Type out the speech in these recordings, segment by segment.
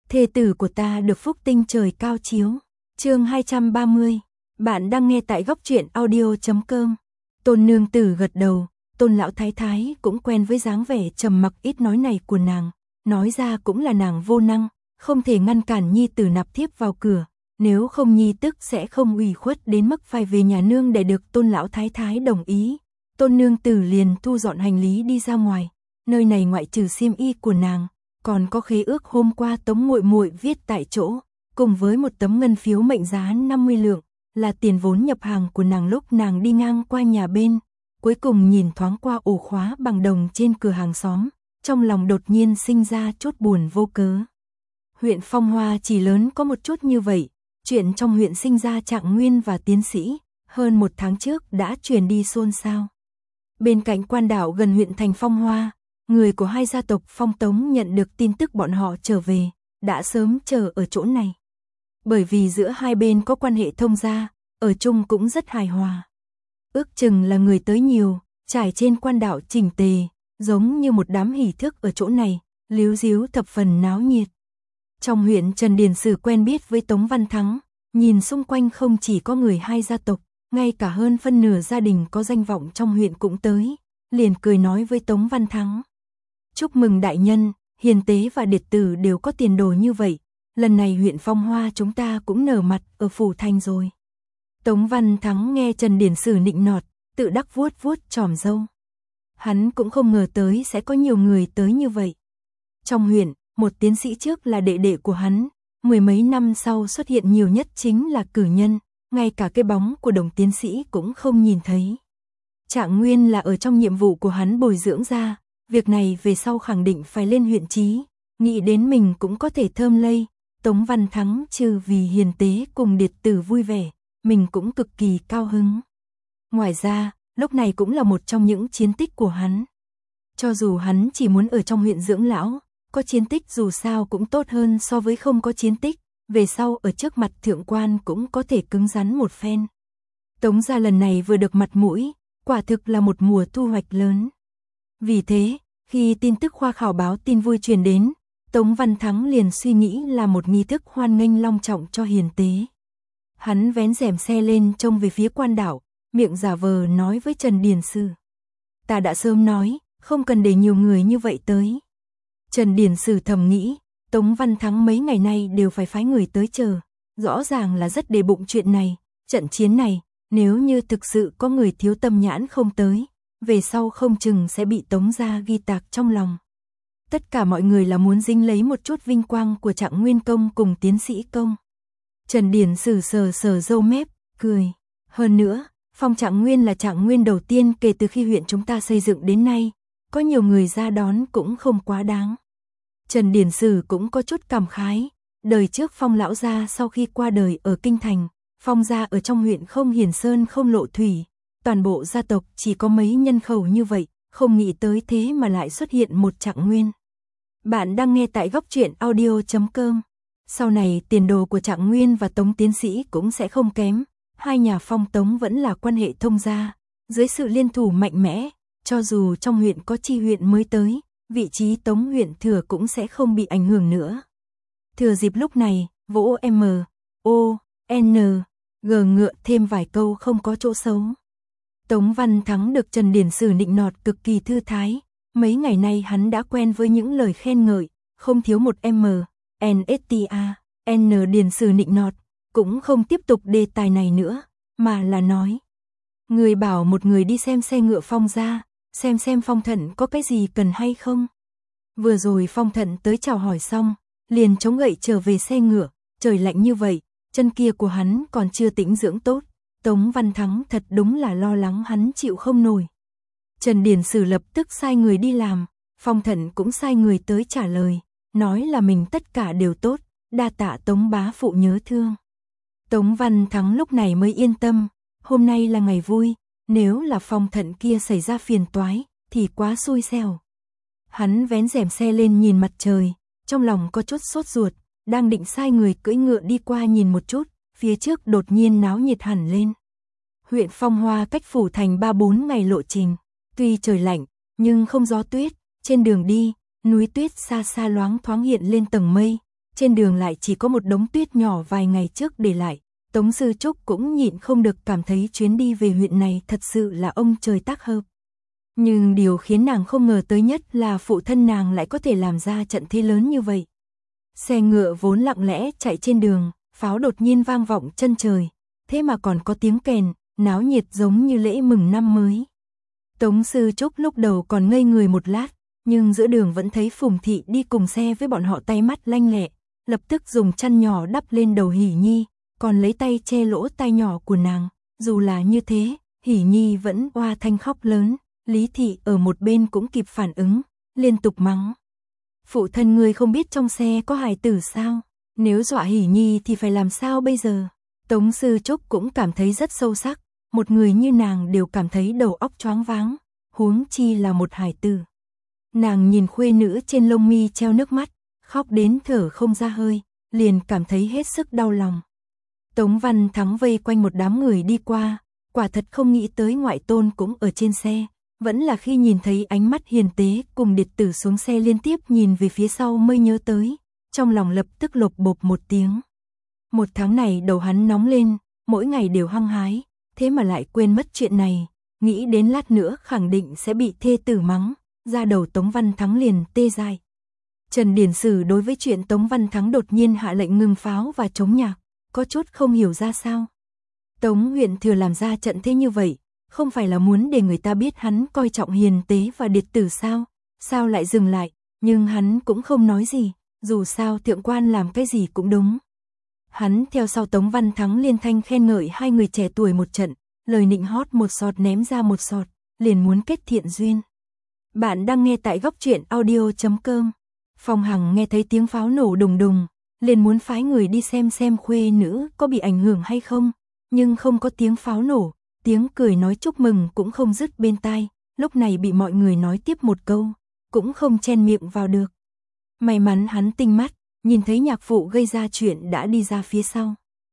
thê tử của ta được phúc tinh trời cao chiếu. Chương 230. Bạn đang nghe tại góc truyện audio.com. Tôn nương tử gật đầu, Tôn lão thái thái cũng quen với dáng vẻ trầm mặc ít nói này của nàng, nói ra cũng là nàng vô năng, không thể ngăn cản nhi tử nạp thiếp vào cửa, nếu không nhi tức sẽ không ủy khuất đến mức phải về nhà nương để được Tôn lão thái thái đồng ý. Tôn nương tử liền thu dọn hành lý đi ra ngoài, nơi này ngoại trừ xiêm y của nàng, còn có khế ước hôm qua Tống muội muội viết tại chỗ, cùng với một tấm ngân phiếu mệnh giá 50 lượng, là tiền vốn nhập hàng của nàng lúc nàng đi ngang qua nhà bên. Cuối cùng nhìn thoáng qua ổ khóa bằng đồng trên cửa hàng xóm, trong lòng đột nhiên sinh ra chút buồn vô cớ. Huyện Phong Hoa chỉ lớn có một chút như vậy, chuyện trong huyện sinh ra Trạng Nguyên và tiến sĩ, hơn một tháng trước đã truyền đi xôn xao. Bên cạnh quan đảo gần huyện thành Phong Hoa, người của hai gia tộc Phong Tống nhận được tin tức bọn họ trở về, đã sớm chờ ở chỗ này. Bởi vì giữa hai bên có quan hệ thông gia, ở chung cũng rất hài hòa. Ước chừng là người tới nhiều, trải trên quan đảo chỉnh tề, giống như một đám hỉ thức ở chỗ này, líu díu thập phần náo nhiệt. Trong huyện Trần Điền Sử quen biết với Tống Văn Thắng, nhìn xung quanh không chỉ có người hai gia tộc, ngay cả hơn phân nửa gia đình có danh vọng trong huyện cũng tới, liền cười nói với Tống Văn Thắng. Chúc mừng đại nhân, hiền tế và điệt tử đều có tiền đồ như vậy, lần này huyện Phong Hoa chúng ta cũng nở mặt ở phủ thành rồi. Tống Văn Thắng nghe Trần Điền Sử nịnh nọt, tự đắc vuốt vuốt chòm râu. Hắn cũng không ngờ tới sẽ có nhiều người tới như vậy. Trong huyện, một tiến sĩ trước là đệ đệ của hắn, mười mấy năm sau xuất hiện nhiều nhất chính là cử nhân, ngay cả cái bóng của đồng tiến sĩ cũng không nhìn thấy. Trạng Nguyên là ở trong nhiệm vụ của hắn bồi dưỡng ra, việc này về sau khẳng định phải lên huyện trí, nghĩ đến mình cũng có thể thơm lây. Tống Văn Thắng trừ vì hiền tế cùng điệt tử vui vẻ, mình cũng cực kỳ cao hứng. Ngoài ra, lúc này cũng là một trong những chiến tích của hắn. Cho dù hắn chỉ muốn ở trong huyện dưỡng lão, có chiến tích dù sao cũng tốt hơn so với không có chiến tích, về sau ở trước mặt thượng quan cũng có thể cứng rắn một phen. Tống gia lần này vừa được mặt mũi, quả thực là một mùa thu hoạch lớn. Vì thế, khi tin tức khoa khảo báo tin vui truyền đến, Tống Văn Thắng liền suy nghĩ là một nghi thức hoan nghênh long trọng cho hiền tế. Hắn vén rèm xe lên trông về phía quan đảo, miệng giả vờ nói với Trần Điền Sử. Ta đã sớm nói, không cần để nhiều người như vậy tới. Trần Điền Sử thầm nghĩ, Tống Văn Thắng mấy ngày nay đều phải phái người tới chờ, rõ ràng là rất để bụng chuyện này, trận chiến này, nếu như thực sự có người thiếu tâm nhãn không tới, về sau không chừng sẽ bị Tống gia ghi tạc trong lòng. Tất cả mọi người là muốn dính lấy một chút vinh quang của Trạng Nguyên công cùng tiến sĩ công. Trần Điền Sử sờ sờ râu mép, cười. Hơn nữa, phong Trạng Nguyên là Trạng Nguyên đầu tiên kể từ khi huyện chúng ta xây dựng đến nay, có nhiều người ra đón cũng không quá đáng. Trần Điền Sử cũng có chút cảm khái, đời trước Phong lão gia sau khi qua đời ở kinh thành, Phong gia ở trong huyện không hiển sơn không lộ thủy, toàn bộ gia tộc chỉ có mấy nhân khẩu như vậy, không nghĩ tới thế mà lại xuất hiện một Trạng Nguyên. Bạn đang nghe tại góc truyện audio.com. Sau này tiền đồ của Trạng Nguyên và Tống tiến sĩ cũng sẽ không kém, hai nhà Phong Tống vẫn là quan hệ thông gia, dưới sự liên thủ mạnh mẽ, cho dù trong huyện có chi huyện mới tới, vị trí Tống huyện thừa cũng sẽ không bị ảnh hưởng nữa. Thừa dịp lúc này, vỗ M, O, N, G ngựa thêm vài câu không có chỗ xấu. Tống Văn Thắng được Trần Điền Sử nịnh nọt cực kỳ thư thái, mấy ngày nay hắn đã quen với những lời khen ngợi, không thiếu một M, NSTA, N Điền Sử nịnh nọt, cũng không tiếp tục đề tài này nữa, mà là nói. Người bảo một người đi xem xe ngựa Phong gia, xem Phong Thận có cái gì cần hay không. Vừa rồi Phong Thận tới chào hỏi xong, liền chống gậy trở về xe ngựa, trời lạnh như vậy, chân kia của hắn còn chưa tĩnh dưỡng tốt. Tống Văn Thắng thật đúng là lo lắng hắn chịu không nổi. Trần Điền Sử lập tức sai người đi làm, Phong Thận cũng sai người tới trả lời, nói là mình tất cả đều tốt, đa tạ Tống bá phụ nhớ thương. Tống Văn Thắng lúc này mới yên tâm, hôm nay là ngày vui, nếu là Phong Thận kia xảy ra phiền toái, thì quá xui xẻo. Hắn vén rèm xe lên nhìn mặt trời, trong lòng có chút sốt ruột, đang định sai người cưỡi ngựa đi qua nhìn một chút, phía trước đột nhiên náo nhiệt hẳn lên. Huyện Phong Hoa cách phủ thành 3-4 ngày lộ trình, tuy trời lạnh, nhưng không gió tuyết, trên đường đi, núi tuyết xa xa loáng thoáng hiện lên tầng mây, trên đường lại chỉ có một đống tuyết nhỏ vài ngày trước để lại. Tống Sư Trúc cũng nhịn không được cảm thấy chuyến đi về huyện này thật sự là ông trời tác hợp. Nhưng điều khiến nàng không ngờ tới nhất là phụ thân nàng lại có thể làm ra trận thế lớn như vậy. Xe ngựa vốn lặng lẽ chạy trên đường, pháo đột nhiên vang vọng chân trời, thế mà còn có tiếng kèn, náo nhiệt giống như lễ mừng năm mới. Tống Sư Trúc lúc đầu còn ngây người một lát, nhưng giữa đường vẫn thấy Phùng Thị đi cùng xe với bọn họ tay mắt lanh lẹ, lập tức dùng chăn nhỏ đắp lên đầu Hỷ Nhi, còn lấy tay che lỗ tai nhỏ của nàng. Dù là như thế, Hỷ Nhi vẫn oa thanh khóc lớn. Lý Thị ở một bên cũng kịp phản ứng, liên tục mắng. Phụ thân ngươi không biết trong xe có hài tử sao? Nếu dọa Hỷ Nhi thì phải làm sao bây giờ? Tống Sư Trúc cũng cảm thấy rất sâu sắc, một người như nàng đều cảm thấy đầu óc choáng váng, huống chi là một hài tử. Nàng nhìn khuê nữ trên lông mi treo nước mắt, khóc đến thở không ra hơi, liền cảm thấy hết sức đau lòng. Tống Văn Thắng vây quanh một đám người đi qua, quả thật không nghĩ tới ngoại tôn cũng ở trên xe. Vẫn là khi nhìn thấy ánh mắt hiền tế cùng điệt tử xuống xe liên tiếp nhìn về phía sau mới nhớ tới, trong lòng lập tức lột bột một tiếng. Một tháng này đầu hắn nóng lên, mỗi ngày đều hăng hái, thế mà lại quên mất chuyện này, nghĩ đến lát nữa khẳng định sẽ bị thê tử mắng, ra đầu Tống Văn Thắng liền tê dại. Trần Điển Sử đối với chuyện Tống Văn Thắng đột nhiên hạ lệnh ngừng pháo và chống nhạc, có chút không hiểu ra sao. Tống huyện thừa làm ra trận thế như vậy, không phải là muốn để người ta biết hắn coi trọng hiền tế và điệt tử sao? Sao lại dừng lại? Nhưng hắn cũng không nói gì, dù sao thượng quan làm cái gì cũng đúng. Hắn theo sau Tống Văn Thắng liên thanh khen ngợi hai người trẻ tuổi một trận, lời nịnh hót một sọt ném ra một sọt, liền muốn kết thiện duyên. Bạn đang nghe tại góc truyện audio.com. Phong Hằng nghe thấy tiếng pháo nổ đùng đùng, liền muốn phái người đi xem khuê nữ có bị ảnh hưởng hay không, nhưng không có tiếng pháo nổ. Tiếng cười nói chúc mừng cũng không dứt bên tai, lúc này bị mọi người nói tiếp một câu, cũng không chen miệng vào được. May mắn hắn tinh mắt, nhìn thấy nhạc phụ gây ra chuyện đã đi ra phía sau.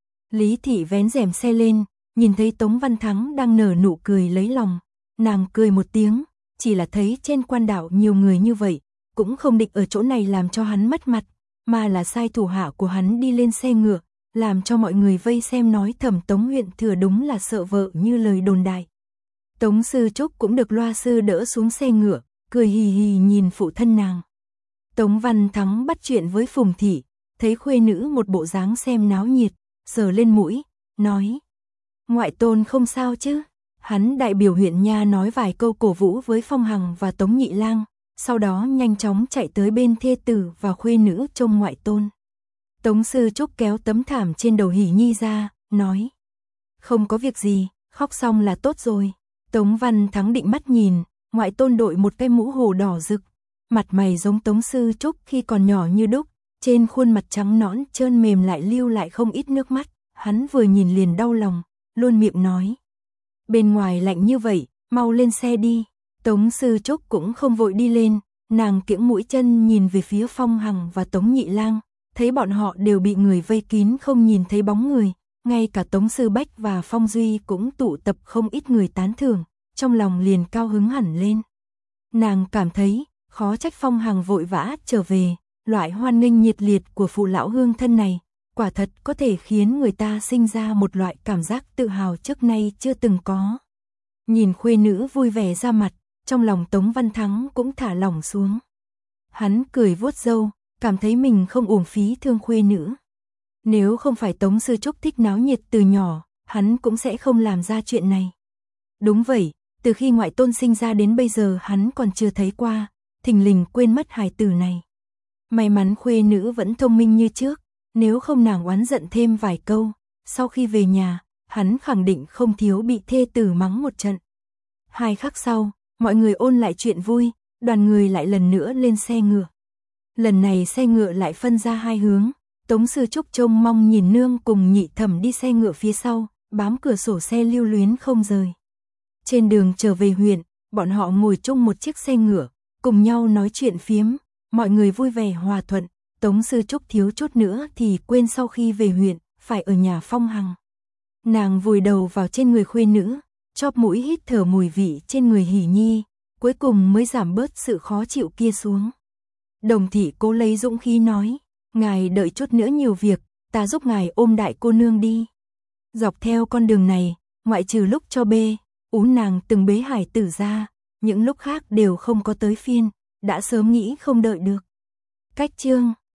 Lý Thị vén rèm xe lên, nhìn thấy Tống Văn Thắng đang nở nụ cười lấy lòng, nàng cười một tiếng, chỉ là thấy trên quan đảo nhiều người như vậy, cũng không định ở chỗ này làm cho hắn mất mặt, mà là sai thủ hạ của hắn đi lên xe ngựa, làm cho mọi người vây xem nói thầm Tống huyện thừa đúng là sợ vợ như lời đồn đại. Tống Sư Trúc cũng được loa sư đỡ xuống xe ngựa, cười hì hì nhìn phụ thân nàng. Tống Văn Thắng bắt chuyện với Phùng Thị, thấy khuê nữ một bộ dáng xem náo nhiệt, sờ lên mũi, nói: ngoại tôn không sao chứ? Hắn đại biểu huyện nha nói vài câu cổ vũ với Phong Hằng và Tống Nhị Lang, sau đó nhanh chóng chạy tới bên thê tử và khuê nữ trông ngoại tôn. Tống Sư Trúc kéo tấm thảm trên đầu Hỷ Nhi ra, nói: không có việc gì, khóc xong là tốt rồi. Tống Văn Thắng định mắt nhìn, ngoại tôn đội một cái mũ hồ đỏ rực, mặt mày giống Tống Sư Trúc khi còn nhỏ như đúc, trên khuôn mặt trắng nõn trơn mềm lại lưu lại không ít nước mắt, hắn vừa nhìn liền đau lòng, luôn miệng nói: bên ngoài lạnh như vậy, mau lên xe đi. Tống Sư Trúc cũng không vội đi lên, nàng kiễng mũi chân nhìn về phía Phong Hằng và Tống Nhị Lang, thấy bọn họ đều bị người vây kín không nhìn thấy bóng người, ngay cả Tống Sư Bách và Phong Duy cũng tụ tập không ít người tán thưởng, trong lòng liền cao hứng hẳn lên. Nàng cảm thấy, khó trách Phong Hằng vội vã trở về, loại hoan nghênh nhiệt liệt của phụ lão hương thân này, quả thật có thể khiến người ta sinh ra một loại cảm giác tự hào trước nay chưa từng có. Nhìn khuê nữ vui vẻ ra mặt, trong lòng Tống Văn Thắng cũng thả lỏng xuống. Hắn cười vuốt râu, cảm thấy mình không uổng phí thương khuê nữ. Nếu không phải Tống Sư Trúc thích náo nhiệt từ nhỏ, hắn cũng sẽ không làm ra chuyện này. Đúng vậy, từ khi ngoại tôn sinh ra đến bây giờ hắn còn chưa thấy qua, thình lình quên mất hài tử này. May mắn khuê nữ vẫn thông minh như trước, nếu không nàng oán giận thêm vài câu, sau khi về nhà, hắn khẳng định không thiếu bị thê tử mắng một trận. 2 khắc sau, mọi người ôn lại chuyện vui, đoàn người lại lần nữa lên xe ngựa. Lần này xe ngựa lại phân ra 2 hướng, Tống Sư Trúc trông mong nhìn nương cùng Nhị Thẩm đi xe ngựa phía sau, bám cửa sổ xe lưu luyến không rời. Trên đường trở về huyện, bọn họ ngồi chung một chiếc xe ngựa, cùng nhau nói chuyện phiếm, mọi người vui vẻ hòa thuận. Tống Sư Trúc thiếu chút nữa thì quên sau khi về huyện, phải ở nhà Phong Hằng. Nàng vùi đầu vào trên người khuê nữ, chóp mũi hít thở mùi vị trên người Hỷ Nhi, cuối cùng mới giảm bớt sự khó chịu kia xuống. Đồng Thị cố lấy dũng khí nói: Ngài đợi chút nữa nhiều việc, ta giúp ngài ôm đại cô nương đi. Dọc theo con đường này, ngoại trừ lúc cho bê, nàng từng bế hải tử ra, những lúc khác đều không có tới phiên, đã sớm nghĩ không đợi được. Cách chương